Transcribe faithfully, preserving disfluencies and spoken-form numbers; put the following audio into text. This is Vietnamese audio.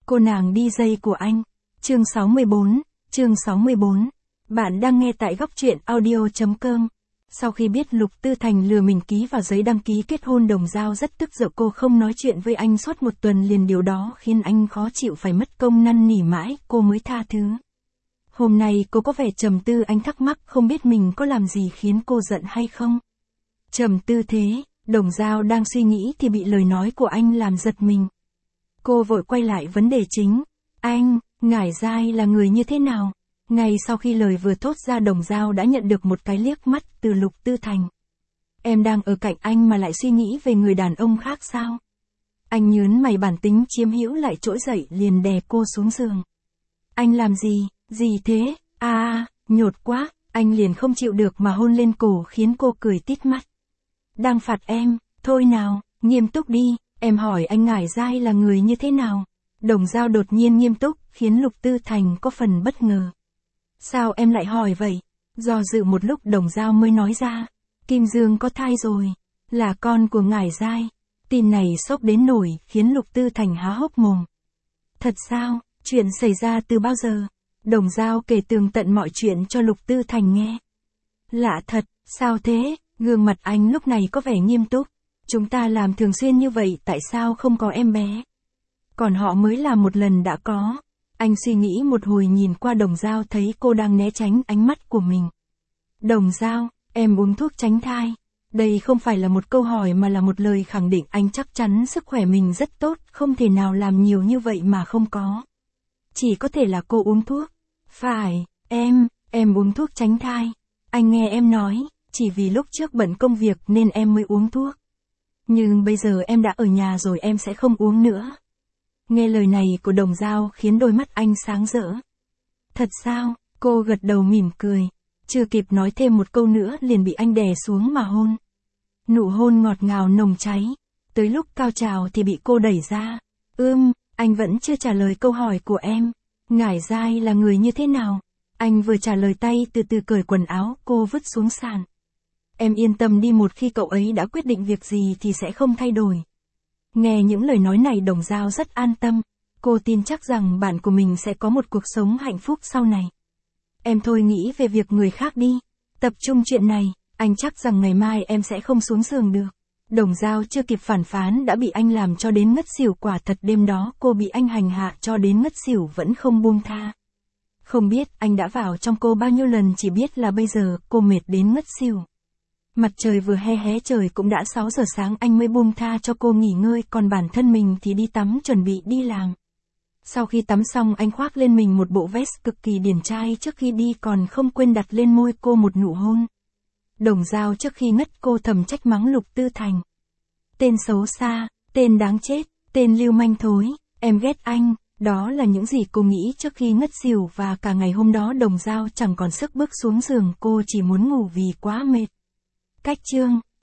Cô nàng đi dây của anh. Chương sáu mươi bốn, chương sáu mươi bốn. Bạn đang nghe tại góc truyện audio chấm com. Sau khi biết Lục Tư Thành lừa mình ký vào giấy đăng ký kết hôn, Đồng Dao rất tức giận. Cô không nói chuyện với anh suốt một tuần liền, điều đó khiến anh khó chịu, phải mất công năn nỉ mãi cô mới tha thứ. Hôm nay cô có vẻ trầm tư, anh thắc mắc không biết mình có làm gì khiến cô giận hay không. Trầm tư thế, Đồng Dao đang suy nghĩ thì bị lời nói của anh làm giật mình. Cô vội quay lại vấn đề chính. Anh, Ngải Giai là người như thế nào? Ngay sau khi lời vừa thốt ra, Đồng Dao đã nhận được một cái liếc mắt từ Lục Tư Thành. Em đang ở cạnh anh mà lại suy nghĩ về người đàn ông khác sao? Anh nhớn mày, bản tính chiếm hữu lại trỗi dậy, liền đè cô xuống giường. Anh làm gì, gì thế? À, à, nhột quá, anh liền không chịu được mà hôn lên cổ khiến cô cười tít mắt. Đang phạt em, thôi nào, nghiêm túc đi, em hỏi anh Ngải Giai là người như thế nào? Đồng Dao đột nhiên nghiêm túc, khiến Lục Tư Thành có phần bất ngờ. Sao em lại hỏi vậy? Do dự một lúc Đồng Dao mới nói ra. Kim Dương có thai rồi, là con của Ngải Giai. Tin này sốc đến nổi khiến Lục Tư Thành há hốc mồm. Thật sao? Chuyện xảy ra từ bao giờ? Đồng Dao kể tường tận mọi chuyện cho Lục Tư Thành nghe. Lạ thật, sao thế? Gương mặt anh lúc này có vẻ nghiêm túc. Chúng ta làm thường xuyên như vậy, tại sao không có em bé? Còn họ mới làm một lần đã có. Anh suy nghĩ một hồi, nhìn qua Đồng Dao thấy cô đang né tránh ánh mắt của mình. Đồng Dao, em uống thuốc tránh thai. Đây không phải là một câu hỏi mà là một lời khẳng định, anh chắc chắn sức khỏe mình rất tốt, không thể nào làm nhiều như vậy mà không có. Chỉ có thể là cô uống thuốc. Phải, em, em uống thuốc tránh thai. Anh nghe em nói, chỉ vì lúc trước bận công việc nên em mới uống thuốc. Nhưng bây giờ em đã ở nhà rồi, em sẽ không uống nữa. Nghe lời này của Đồng Dao khiến đôi mắt anh sáng rỡ. Thật sao? Cô gật đầu mỉm cười. Chưa kịp nói thêm một câu nữa liền bị anh đè xuống mà hôn. Nụ hôn ngọt ngào nồng cháy. Tới lúc cao trào thì bị cô đẩy ra. Ưm, anh vẫn chưa trả lời câu hỏi của em. Ngải Giai là người như thế nào? Anh vừa trả lời tay từ từ cởi quần áo cô vứt xuống sàn. Em yên tâm đi, một khi cậu ấy đã quyết định việc gì thì sẽ không thay đổi. Nghe những lời nói này Đồng Dao rất an tâm. Cô tin chắc rằng bạn của mình sẽ có một cuộc sống hạnh phúc sau này. Em thôi nghĩ về việc người khác đi. Tập trung chuyện này, anh chắc rằng ngày mai em sẽ không xuống giường được. Đồng Dao chưa kịp phản phán đã bị anh làm cho đến ngất xỉu. Quả thật đêm đó cô bị anh hành hạ cho đến ngất xỉu vẫn không buông tha. Không biết anh đã vào trong cô bao nhiêu lần, chỉ biết là bây giờ cô mệt đến ngất xỉu. Mặt trời vừa hé hé trời cũng đã sáu giờ sáng anh mới buông tha cho cô nghỉ ngơi, còn bản thân mình thì đi tắm chuẩn bị đi làm. Sau khi tắm xong anh khoác lên mình một bộ vest cực kỳ điển trai, trước khi đi còn không quên đặt lên môi cô một nụ hôn. Đồng Dao trước khi ngất cô thầm trách mắng Lục Tư Thành. Tên xấu xa, tên đáng chết, tên lưu manh thối, em ghét anh. Đó là những gì cô nghĩ trước khi ngất xỉu, và cả ngày hôm đó Đồng Dao chẳng còn sức bước xuống giường, cô chỉ muốn ngủ vì quá mệt. Cách chương